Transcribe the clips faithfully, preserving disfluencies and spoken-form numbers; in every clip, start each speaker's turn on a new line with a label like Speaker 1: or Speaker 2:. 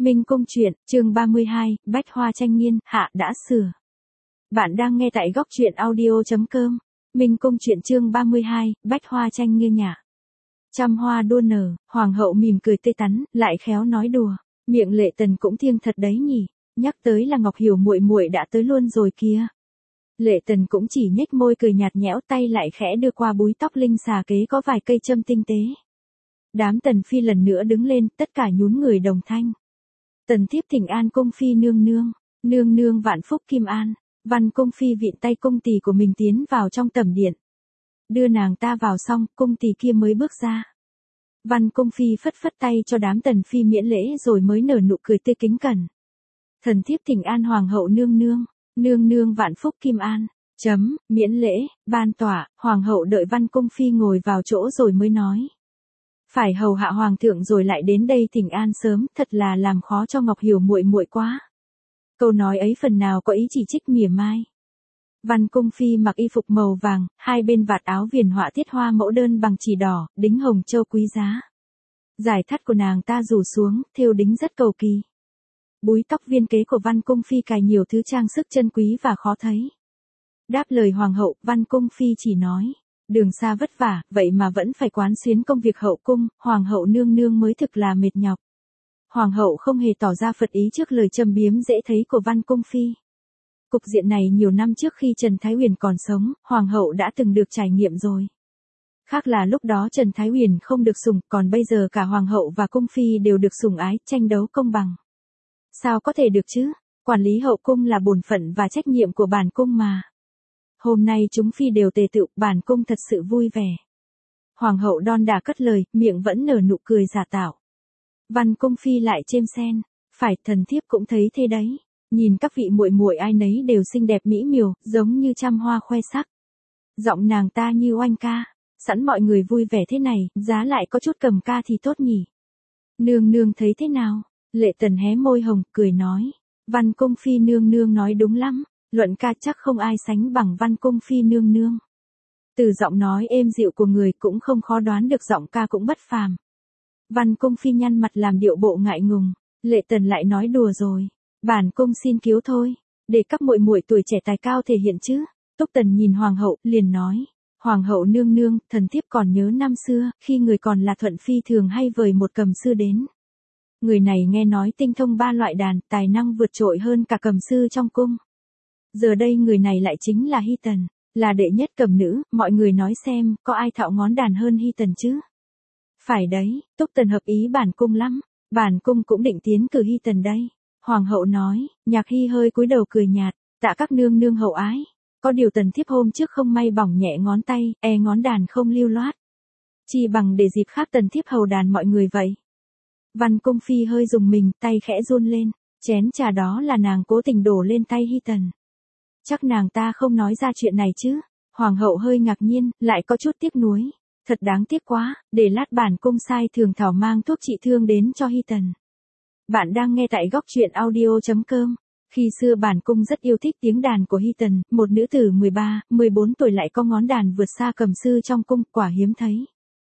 Speaker 1: Minh Cung truyện, chương ba mươi hai, Bách Hoa Tranh Nghiên, hạ đã sửa. Bạn đang nghe tại góc truyện audio.com. Minh Cung truyện chương ba mươi hai, Bách Hoa Tranh Nghiên nhả. Trăm hoa đua nở, hoàng hậu mỉm cười tươi tắn, lại khéo nói đùa, miệng Lệ Tần cũng thiêng thật đấy nhỉ, nhắc tới là Ngọc Hiểu muội muội đã tới luôn rồi kia. Lệ Tần cũng chỉ nhếch môi cười nhạt nhẽo, tay lại khẽ đưa qua búi tóc linh xà kế có vài cây châm tinh tế. Đám Tần phi lần nữa đứng lên, tất cả nhún người đồng thanh. Tần thiếp thỉnh an cung phi nương nương, nương nương vạn phúc kim an. Văn cung phi vịn tay cung tỳ của mình tiến vào trong tẩm điện. Đưa nàng ta vào xong, cung tỳ kia mới bước ra. Văn cung phi phất phất tay cho đám tần phi miễn lễ rồi mới nở nụ cười tươi kính cẩn. Thần thiếp thỉnh an hoàng hậu nương nương, nương nương vạn phúc kim an. Chấm, miễn lễ, ban tỏa, hoàng hậu đợi văn cung phi ngồi vào chỗ rồi mới nói. Phải hầu hạ hoàng thượng rồi lại đến đây thỉnh an sớm, thật là làm khó cho Ngọc Hiểu muội muội quá. Câu nói ấy phần nào có ý chỉ trích mỉa mai. Văn cung phi mặc y phục màu vàng, hai bên vạt áo viền họa tiết hoa mẫu đơn bằng chỉ đỏ, đính hồng châu quý giá. Giải thắt của nàng ta rủ xuống, thêu đính rất cầu kỳ. Búi tóc viên kế của văn cung phi cài nhiều thứ trang sức chân quý và khó thấy. Đáp lời hoàng hậu, văn cung phi chỉ nói. Đường xa vất vả, vậy mà vẫn phải quán xuyến công việc hậu cung, hoàng hậu nương nương mới thực là mệt nhọc. Hoàng hậu không hề tỏ ra phật ý trước lời châm biếm dễ thấy của văn cung phi. Cục diện này nhiều năm trước khi Trần Thái Huyền còn sống, hoàng hậu đã từng được trải nghiệm rồi. Khác là lúc đó Trần Thái Huyền không được sủng, còn bây giờ cả hoàng hậu và cung phi đều được sủng ái, tranh đấu công bằng. Sao có thể được chứ? Quản lý hậu cung là bổn phận và trách nhiệm của bản cung mà. Hôm nay chúng phi đều tề tựu, bản cung thật sự vui vẻ. Hoàng hậu đon đả cất lời, miệng vẫn nở nụ cười giả tạo. Văn cung phi lại chêm sen, phải, thần thiếp cũng thấy thế đấy. Nhìn các vị muội muội ai nấy đều xinh đẹp mỹ miều, giống như trăm hoa khoe sắc. Giọng nàng ta như oanh ca, sẵn mọi người vui vẻ thế này, giá lại có chút cầm ca thì tốt nhỉ. Nương nương thấy thế nào? Lệ Tần hé môi hồng, cười nói. Văn cung phi nương nương nói đúng lắm, luận ca chắc không ai sánh bằng văn cung phi nương nương. Từ giọng nói êm dịu của người cũng không khó đoán được giọng ca cũng bất phàm. Văn cung phi nhăn mặt làm điệu bộ ngại ngùng, Lệ Tần lại nói đùa rồi, bản cung xin cứu thôi, để các muội muội tuổi trẻ tài cao thể hiện chứ. Túc Tần nhìn hoàng hậu, liền nói, hoàng hậu nương nương, thần thiếp còn nhớ năm xưa, khi người còn là thuận phi thường hay vời một cầm sư đến. Người này nghe nói tinh thông ba loại đàn, tài năng vượt trội hơn cả cầm sư trong cung. Giờ đây người này lại chính là Hy Tần, là đệ nhất cầm nữ, mọi người nói xem, có ai thạo ngón đàn hơn Hy Tần chứ? Phải đấy, Túc Tần hợp ý bản cung lắm, bản cung cũng định tiến cử Hy Tần đây. Hoàng hậu nói, Nhạc Hy hơi cúi đầu cười nhạt, tạ các nương nương hậu ái. Có điều tần thiếp hôm trước không may bỏng nhẹ ngón tay, e ngón đàn không lưu loát. Chỉ bằng để dịp khác tần thiếp hầu đàn mọi người vậy. Văn cung phi hơi dùng mình, tay khẽ run lên, chén trà đó là nàng cố tình đổ lên tay Hy Tần. Chắc nàng ta không nói ra chuyện này chứ. Hoàng hậu hơi ngạc nhiên, lại có chút tiếc nuối. Thật đáng tiếc quá, để lát bản cung sai thường thảo mang thuốc trị thương đến cho Hy Tần. Bạn đang nghe tại góc truyện audio.com. Khi xưa bản cung rất yêu thích tiếng đàn của Hy Tần, một nữ tử mười ba, mười bốn tuổi lại có ngón đàn vượt xa cầm sư trong cung, quả hiếm thấy.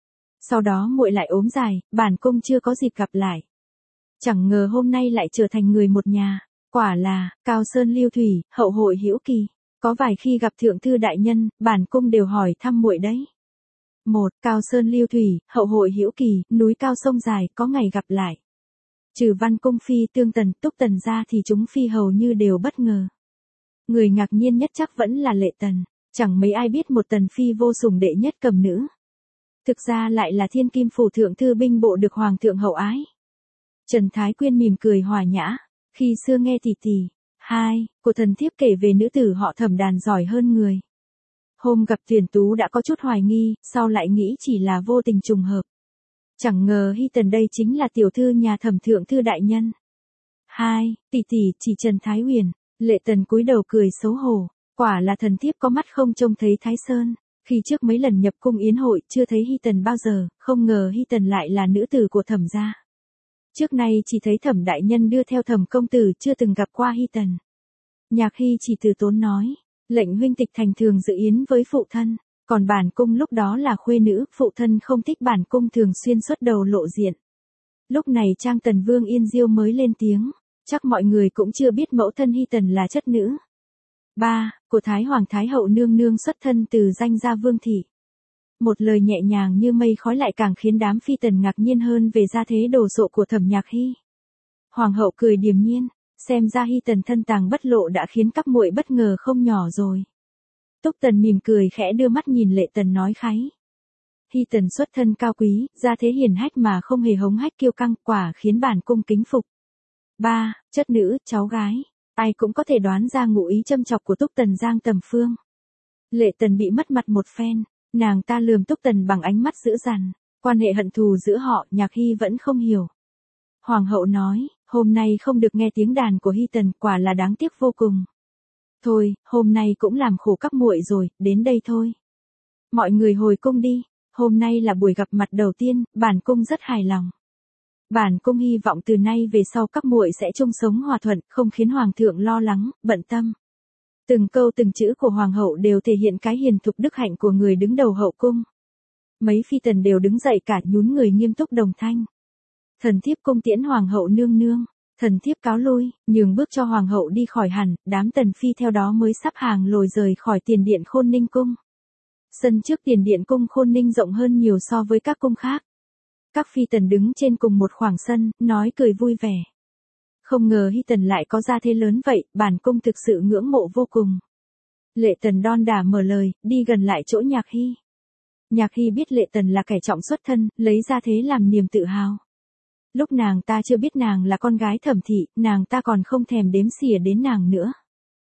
Speaker 1: Sau đó muội lại ốm dài, bản cung chưa có dịp gặp lại. Chẳng ngờ hôm nay lại trở thành người một nhà, quả là, Cao Sơn Lưu Thủy, hậu hội hữu kỳ. Có vài khi gặp thượng thư đại nhân, bản cung đều hỏi thăm muội đấy. Một, Cao Sơn Lưu Thủy, hậu hội hữu kỳ, núi cao sông dài, có ngày gặp lại. Trừ văn cung phi tương Tần, Túc Tần ra thì chúng phi hầu như đều bất ngờ. Người ngạc nhiên nhất chắc vẫn là Lệ Tần, chẳng mấy ai biết một tần phi vô sủng đệ nhất cầm nữ. Thực ra lại là thiên kim phủ thượng thư binh bộ được hoàng thượng hậu ái. Trần Thái Quyên mỉm cười hòa nhã, khi xưa nghe tỷ tỷ, hai, của thần thiếp kể về nữ tử họ Thẩm đàn giỏi hơn người. Hôm gặp Tuyển Tú đã có chút hoài nghi, sau lại nghĩ chỉ là vô tình trùng hợp. Chẳng ngờ Hy Tần đây chính là tiểu thư nhà Thẩm thượng thư đại nhân. Hai, tỷ tỷ chỉ Trần Thái Huyền. Lệ Tần cúi đầu cười xấu hổ, quả là thần thiếp có mắt không trông thấy Thái Sơn. Khi trước mấy lần nhập cung yến hội chưa thấy Hy Tần bao giờ, không ngờ Hy Tần lại là nữ tử của Thẩm gia. Trước nay chỉ thấy Thẩm đại nhân đưa theo Thẩm công tử, chưa từng gặp qua Hy Tần. Nhạc Hy chỉ từ tốn nói, lệnh huynh tịch thành thường dự yến với phụ thân, còn bản cung lúc đó là khuê nữ, phụ thân không thích bản cung thường xuyên xuất đầu lộ diện. Lúc này Trang Tần Vương Yên Diêu mới lên tiếng, chắc mọi người cũng chưa biết mẫu thân Hy Tần là chất nữ. ba. Của Thái Hoàng Thái Hậu nương nương xuất thân từ danh gia Vương Thị. Một lời nhẹ nhàng như mây khói lại càng khiến đám phi tần ngạc nhiên hơn về gia thế đồ sộ của Thẩm Nhạc Hy. Hoàng hậu cười điềm nhiên, xem ra Hy Tần thân tàng bất lộ đã khiến các muội bất ngờ không nhỏ rồi. Túc Tần mỉm cười khẽ đưa mắt nhìn Lệ Tần nói kháy. Hy Tần xuất thân cao quý, gia thế hiển hách mà không hề hống hách kiêu căng, quả khiến bản cung kính phục. ba. Chất nữ, cháu gái. Ai cũng có thể đoán ra ngụ ý châm chọc của Túc Tần Giang Tầm Phương. Lệ Tần bị mất mặt một phen, nàng ta lườm Túc Tần bằng ánh mắt dữ dằn, quan hệ hận thù giữa họ Nhạc Hy vẫn không hiểu. Hoàng hậu nói, hôm nay không được nghe tiếng đàn của Hy Tần quả là đáng tiếc vô cùng. Thôi, hôm nay cũng làm khổ các muội rồi, đến đây thôi. Mọi người hồi cung đi, hôm nay là buổi gặp mặt đầu tiên, bản cung rất hài lòng. Bản cung hy vọng từ nay về sau các muội sẽ chung sống hòa thuận, không khiến hoàng thượng lo lắng, bận tâm. Từng câu từng chữ của hoàng hậu đều thể hiện cái hiền thục đức hạnh của người đứng đầu hậu cung. Mấy phi tần đều đứng dậy cả nhún người nghiêm túc đồng thanh. Thần thiếp cung tiễn hoàng hậu nương nương, thần thiếp cáo lui, nhường bước cho hoàng hậu đi khỏi hẳn, đám tần phi theo đó mới sắp hàng lồi rời khỏi tiền điện Khôn Ninh cung. Sân trước tiền điện cung Khôn Ninh rộng hơn nhiều so với các cung khác. Các phi tần đứng trên cùng một khoảng sân, nói cười vui vẻ. Không ngờ Hy Tần lại có gia thế lớn vậy, bản cung thực sự ngưỡng mộ vô cùng. Lệ Tần đon đả mở lời, đi gần lại chỗ Nhạc Hy. Nhạc Hy biết Lệ Tần là kẻ trọng xuất thân, lấy gia thế làm niềm tự hào. Lúc nàng ta chưa biết nàng là con gái Thẩm thị, nàng ta còn không thèm đếm xỉa đến nàng nữa.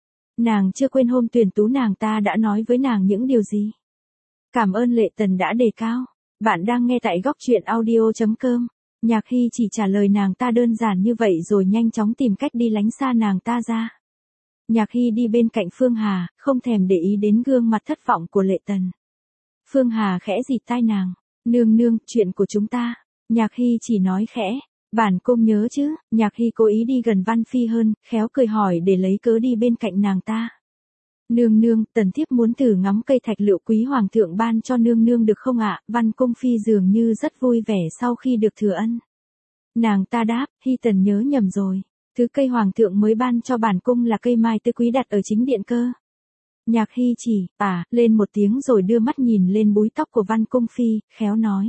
Speaker 1: Nàng chưa quên hôm tuyển tú nàng ta đã nói với nàng những điều gì. Cảm ơn Lệ Tần đã đề cao. Bạn đang nghe tại góc truyện audio chấm com. Nhạc Hy chỉ trả lời nàng ta đơn giản như vậy rồi nhanh chóng tìm cách đi lánh xa nàng ta ra. Nhạc Hy đi bên cạnh Phương Hà, không thèm để ý đến gương mặt thất vọng của Lệ Tần. Phương Hà khẽ dịt tai nàng, nương nương, chuyện của chúng ta. Nhạc Hy chỉ nói khẽ, bản cung nhớ chứ. Nhạc Hy cố ý đi gần Văn Phi hơn, khéo cười hỏi để lấy cớ đi bên cạnh nàng ta. Nương nương, tần thiếp muốn thử ngắm cây thạch lựu quý hoàng thượng ban cho nương nương được không ạ? Văn cung phi dường như rất vui vẻ sau khi được thừa ân. Nàng ta đáp, Hy Tần nhớ nhầm rồi. Thứ cây hoàng thượng mới ban cho bản cung là cây mai tứ quý đặt ở chính điện cơ. Nhạc Hy chỉ, à, lên một tiếng rồi đưa mắt nhìn lên búi tóc của Văn cung phi, khéo nói.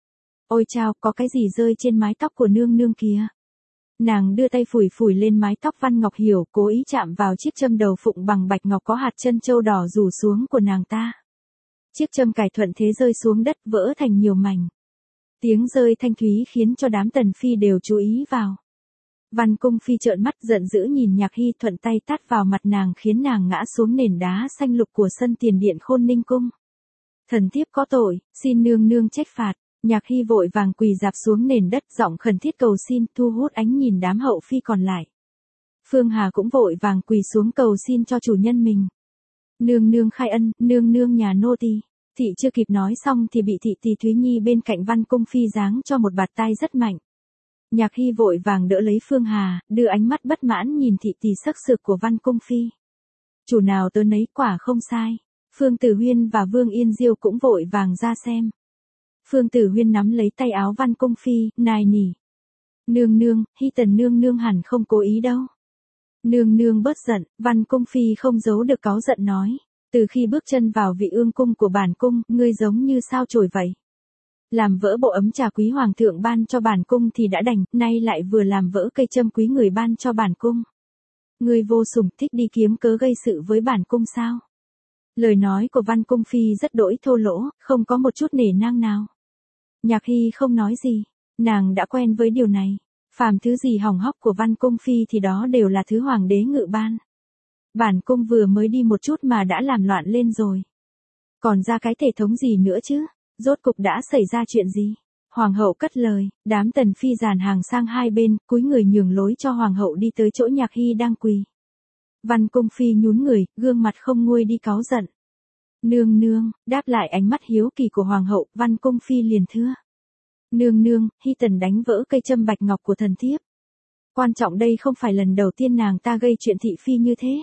Speaker 1: Ôi chao, có cái gì rơi trên mái tóc của nương nương kìa. Nàng đưa tay phủi phủi lên mái tóc Văn Ngọc Hiểu, cố ý chạm vào chiếc châm đầu phụng bằng bạch ngọc có hạt chân châu đỏ rủ xuống của nàng ta. Chiếc châm cài thuận thế rơi xuống đất vỡ thành nhiều mảnh. Tiếng rơi thanh thúy khiến cho đám tần phi đều chú ý vào. Văn cung phi trợn mắt giận dữ nhìn Nhạc Hy, thuận tay tát vào mặt nàng khiến nàng ngã xuống nền đá xanh lục của sân tiền điện Khôn Ninh cung. Thần thiếp có tội, xin nương nương trách phạt. Nhạc Hy vội vàng quỳ dạp xuống nền đất, giọng khẩn thiết cầu xin, thu hút ánh nhìn đám hậu phi còn lại. Phương Hà cũng vội vàng quỳ xuống cầu xin cho chủ nhân mình. Nương nương khai ân, nương nương nhà nô tỳ. Thị chưa kịp nói xong thì bị thị tỳ Thúy Nhi bên cạnh Văn cung phi giáng cho một bạt tai rất mạnh. Nhạc Hy vội vàng đỡ lấy Phương Hà, đưa ánh mắt bất mãn nhìn thị tỳ sắc sược của Văn cung phi. Chủ nào tớ nấy, quả không sai. Phương Tử Huyên và Vương Yên Diêu cũng vội vàng ra xem. Phương Tử Huyên nắm lấy tay áo Văn cung phi, nài nỉ. Nương nương, Hy Tần nương nương hẳn không cố ý đâu. Nương nương bớt giận, Văn cung phi không giấu được cáu giận nói. Từ khi bước chân vào vị ương cung của bản cung, ngươi giống như sao chổi vậy. Làm vỡ bộ ấm trà quý hoàng thượng ban cho bản cung thì đã đành, nay lại vừa làm vỡ cây châm quý người ban cho bản cung. Ngươi vô sủng, thích đi kiếm cớ gây sự với bản cung sao? Lời nói của Văn cung phi rất đỗi thô lỗ, không có một chút nể nang nào. Nhạc Hy không nói gì, nàng đã quen với điều này. Phàm thứ gì hỏng hóc của Văn cung phi thì đó đều là thứ hoàng đế ngự ban. Bản cung vừa mới đi một chút mà đã làm loạn lên rồi. Còn ra cái thể thống gì nữa chứ? Rốt cục đã xảy ra chuyện gì? Hoàng hậu cất lời, đám tần phi dàn hàng sang hai bên, cúi người nhường lối cho hoàng hậu đi tới chỗ Nhạc Hy đang quỳ. Văn cung phi nhún người, gương mặt không nguôi đi cáu giận. Nương nương, đáp lại ánh mắt hiếu kỳ của hoàng hậu, Văn cung phi liền thưa. Nương nương, Hy Tần đánh vỡ cây châm bạch ngọc của thần thiếp. Quan trọng đây không phải lần đầu tiên nàng ta gây chuyện thị phi như thế.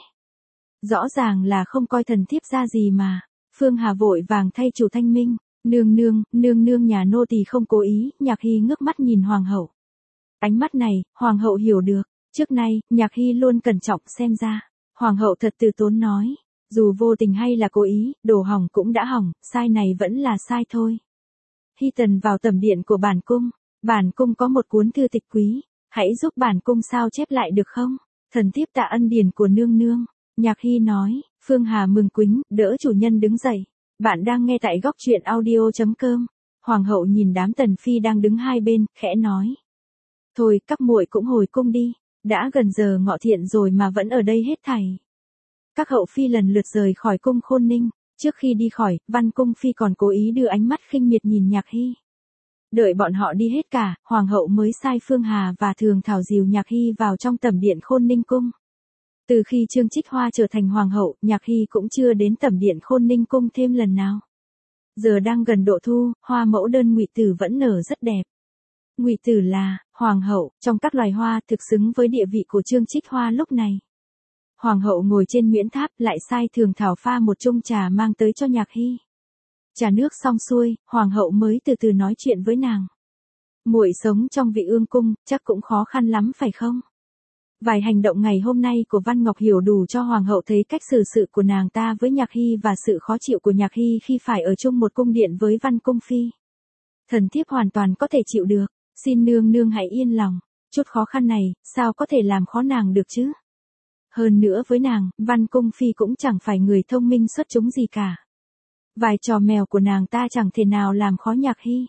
Speaker 1: Rõ ràng là không coi thần thiếp ra gì mà. Phương Hà vội vàng thay chủ thanh minh. Nương nương, nương nương nhà nô tỳ không cố ý. Nhạc Hy ngước mắt nhìn hoàng hậu. Ánh mắt này, hoàng hậu hiểu được. Trước nay, Nhạc Hy luôn cẩn trọng xem ra. Hoàng hậu thật từ tốn nói. Dù vô tình hay là cố ý, đồ hỏng cũng đã hỏng, sai này vẫn là sai thôi. Hy Tần vào tẩm điện của bản cung. Bản cung có một cuốn thư tịch quý. Hãy giúp bản cung sao chép lại được không? Thần thiếp tạ ân điển của nương nương. Nhạc Hy nói. Phương Hà mừng quính, đỡ chủ nhân đứng dậy. Bạn đang nghe tại góc truyện audio.com. Hoàng hậu nhìn đám tần phi đang đứng hai bên, khẽ nói. Thôi, các muội cũng hồi cung đi. Đã gần giờ ngọ thiện rồi mà vẫn ở đây hết thảy. Các hậu phi lần lượt rời khỏi cung Khôn Ninh. Trước khi đi khỏi, Văn Cung Phi còn cố ý đưa ánh mắt khinh miệt nhìn Nhạc Hy. Đợi bọn họ đi hết cả, Hoàng hậu mới sai Phương Hà và Thường Thảo dìu Nhạc Hy vào trong tẩm điện Khôn Ninh cung. Từ khi Trương Trích Hoa trở thành hoàng hậu, Nhạc Hy cũng chưa đến tẩm điện Khôn Ninh cung thêm lần nào. Giờ đang gần độ thu, hoa mẫu đơn ngụy tử vẫn nở rất đẹp. Ngụy tử là hoàng hậu, trong các loài hoa thực xứng với địa vị của Trương Trích Hoa lúc này. Hoàng hậu ngồi trên Nguyễn Tháp lại sai Thường Thảo pha một chung trà mang tới cho Nhạc Hy. Trà nước xong xuôi, hoàng hậu mới từ từ nói chuyện với nàng. Muội sống trong Vị Ương cung, chắc cũng khó khăn lắm phải không? Vài hành động ngày hôm nay của Văn Ngọc hiểu đủ cho hoàng hậu thấy cách xử sự của nàng ta với Nhạc Hy và sự khó chịu của Nhạc Hy khi phải ở chung một cung điện với Văn Cung Phi. Thần thiếp hoàn toàn có thể chịu được, xin nương nương hãy yên lòng, chút khó khăn này, sao có thể làm khó nàng được chứ? Hơn nữa với nàng, Văn Cung Phi cũng chẳng phải người thông minh xuất chúng gì cả. Vài trò mèo của nàng ta chẳng thể nào làm khó Nhạc Hy.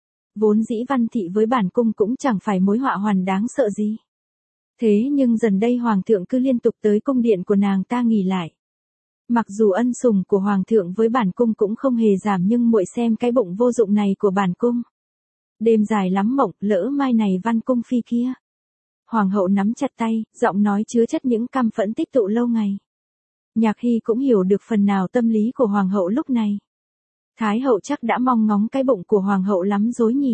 Speaker 1: Vốn dĩ Văn thị với bản cung cũng chẳng phải mối họa hoàn đáng sợ gì. Thế nhưng dần đây hoàng thượng cứ liên tục tới cung điện của nàng ta nghỉ lại. Mặc dù ân sủng của hoàng thượng với bản cung cũng không hề giảm nhưng muội xem cái bụng vô dụng này của bản cung. Đêm dài lắm mộng, lỡ mai này Văn Cung Phi kia. Hoàng hậu nắm chặt tay, giọng nói chứa chất những căm phẫn tích tụ lâu ngày. Nhạc Hy cũng hiểu được phần nào tâm lý của hoàng hậu lúc này. Thái hậu chắc đã mong ngóng cái bụng của hoàng hậu lắm rồi nhỉ.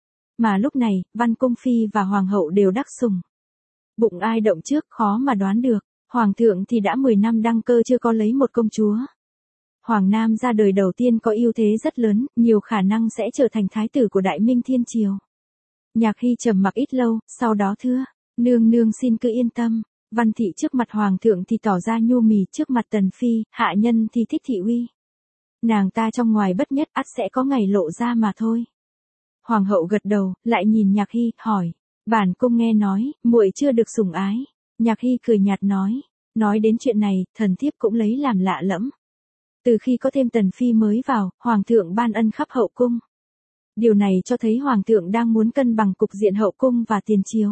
Speaker 1: Mà lúc này, Văn Cung Phi và hoàng hậu đều đắc sủng. Bụng ai động trước khó mà đoán được, hoàng thượng thì đã mười năm đăng cơ chưa có lấy một công chúa. Hoàng Nam ra đời đầu tiên có ưu thế rất lớn, nhiều khả năng sẽ trở thành thái tử của Đại Minh Thiên Triều. Nhạc Hy trầm mặc ít lâu, sau đó thưa, nương nương xin cứ yên tâm, Văn thị trước mặt hoàng thượng thì tỏ ra nhu mì, trước mặt tần phi, hạ nhân thì thích thị uy. Nàng ta trong ngoài bất nhất ắt sẽ có ngày lộ ra mà thôi. Hoàng hậu gật đầu, lại nhìn Nhạc Hy, hỏi, bản cung nghe nói, muội chưa được sủng ái. Nhạc Hy cười nhạt nói, nói đến chuyện này, thần thiếp cũng lấy làm lạ lẫm. Từ khi có thêm tần phi mới vào, hoàng thượng ban ân khắp hậu cung. Điều này cho thấy hoàng thượng đang muốn cân bằng cục diện hậu cung và tiền triều.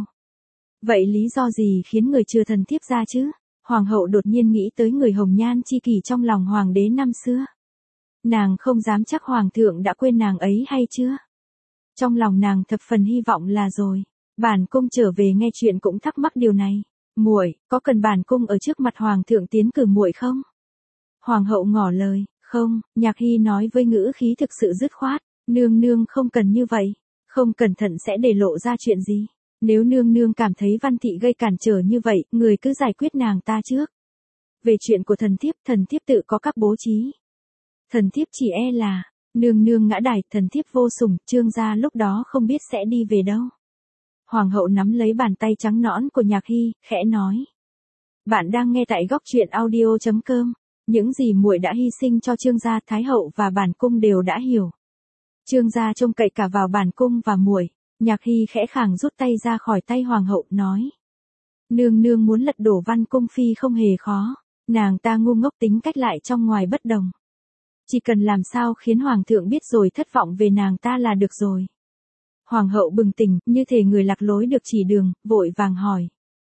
Speaker 1: Vậy lý do gì khiến người chừa thần thiếp ra chứ? Hoàng hậu đột nhiên nghĩ tới người hồng nhan chi kỷ trong lòng hoàng đế năm xưa. Nàng không dám chắc hoàng thượng đã quên nàng ấy hay chưa? Trong lòng nàng thập phần hy vọng là rồi. Bản cung trở về nghe chuyện cũng thắc mắc điều này. Muội, có cần bản cung ở trước mặt hoàng thượng tiến cử muội không? Hoàng hậu ngỏ lời, không, Nhạc Hy nói với ngữ khí thực sự dứt khoát, nương nương không cần như vậy, không cẩn thận sẽ để lộ ra chuyện gì. Nếu nương nương cảm thấy Văn thị gây cản trở như vậy, người cứ giải quyết nàng ta trước. Về chuyện của thần thiếp, thần thiếp tự có các bố trí. Thần thiếp chỉ e là, nương nương ngã đài, thần thiếp vô sủng, Trương gia lúc đó không biết sẽ đi về đâu. Hoàng hậu nắm lấy bàn tay trắng nõn của Nhạc Hy, khẽ nói. Bạn đang nghe tại góc truyện audio.com. Những gì muội đã hy sinh cho Trương gia, Thái hậu và bản cung đều đã hiểu. Trương gia trông cậy cả vào bản cung và muội. Nhạc Hy khẽ khàng rút tay ra khỏi tay hoàng hậu, nói. Nương nương muốn lật đổ Văn Cung Phi không hề khó. Nàng ta ngu ngốc tính cách lại trong ngoài bất đồng. Chỉ cần làm sao khiến hoàng thượng biết rồi thất vọng về nàng ta là được rồi. Hoàng hậu bừng tỉnh, như thể người lạc lối được chỉ đường, vội vàng hỏi.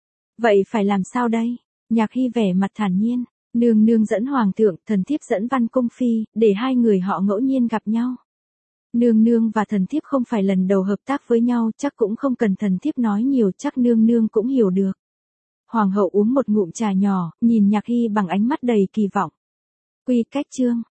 Speaker 1: Vậy phải làm sao đây? Nhạc Hy vẻ mặt thản nhiên. Nương nương dẫn hoàng thượng, thần thiếp dẫn Văn Cung Phi, để hai người họ ngẫu nhiên gặp nhau. Nương nương và thần thiếp không phải lần đầu hợp tác với nhau, chắc cũng không cần thần thiếp nói nhiều, chắc nương nương cũng hiểu được. Hoàng hậu uống một ngụm trà nhỏ, nhìn Nhạc Hy bằng ánh mắt đầy kỳ vọng. Quy cách chương